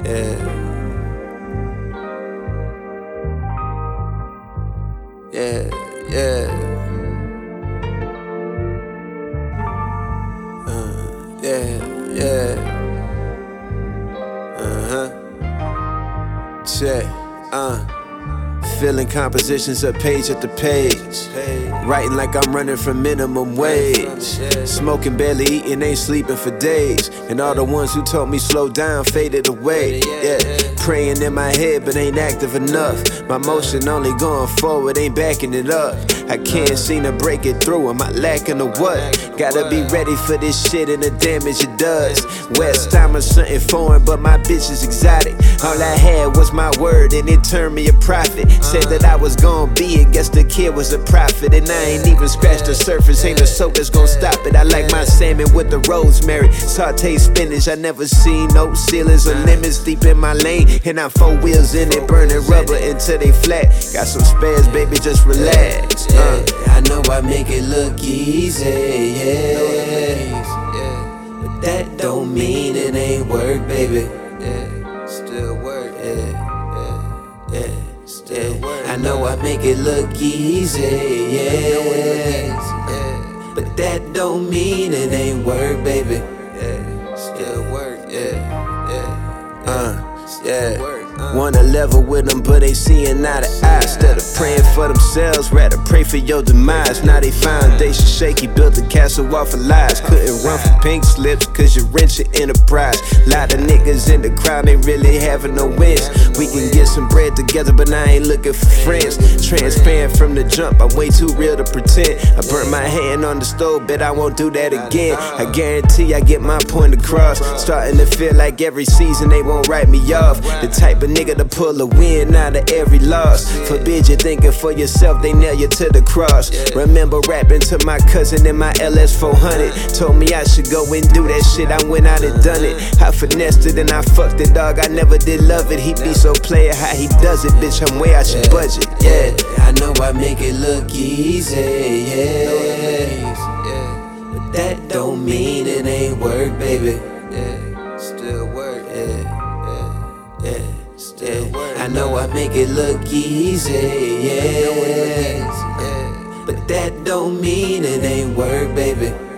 Yeah. Yeah, yeah. Yeah. Check, filling compositions up page after page. Writing like I'm running from minimum wage. Smoking, barely eating, ain't sleeping for days. And all the ones who told me slow down faded away. Yeah, praying in my head but ain't active enough. My motion only going forward, ain't backing it up. I can't seem to break it through, am I lacking or what? Gotta be ready for this shit and the damage it does. West time or something foreign, but my bitch is exotic. All I had was my word and it turned me a prophet. Said that I was gon' be it, guess the kid was a prophet. And I ain't even scratched the surface, ain't a soap that's gon' stop it. I like my salmon with the rosemary, sauteed spinach. I never seen no ceilings or limits, deep in my lane. And I'm 4 wheels in it, burning rubber until they flat. Got some spares, baby, just relax. I know I make it look easy, yeah. But that don't mean it ain't work, baby. Still work, Still work. I know I make it look easy, yeah. But that don't mean it ain't work, baby. Still work, Wanna level with them, but they seeing eye to eye. Instead of praying for themselves, rather pray for your demise. Now they foundation shaky, built a castle off of lies. Couldn't run from pink slips, cause you rent your enterprise. Lot of niggas in the crowd, they really having no wins. We can get some bread together, but I ain't looking for friends. Transparent from the jump, I'm way too real to pretend. I burnt my hand on the stove, bet I won't do that again. I guarantee I get my point across. Starting to feel like every season they won't write me off. The type of nigga to pull a win out of every loss. Forbid you thinking for yourself, they nail you to the cross. Remember rapping to my cousin in my LS 400. Told me I should go and do that shit, I went out and done it. I finessed it and I fucked it, dog, I never did love it. He be so player how he does it, bitch, I'm way out your budget. I know I make it look easy, but that don't mean it ain't work, baby. Still work, Still work. I know I make it look easy, but that don't mean it ain't work, baby.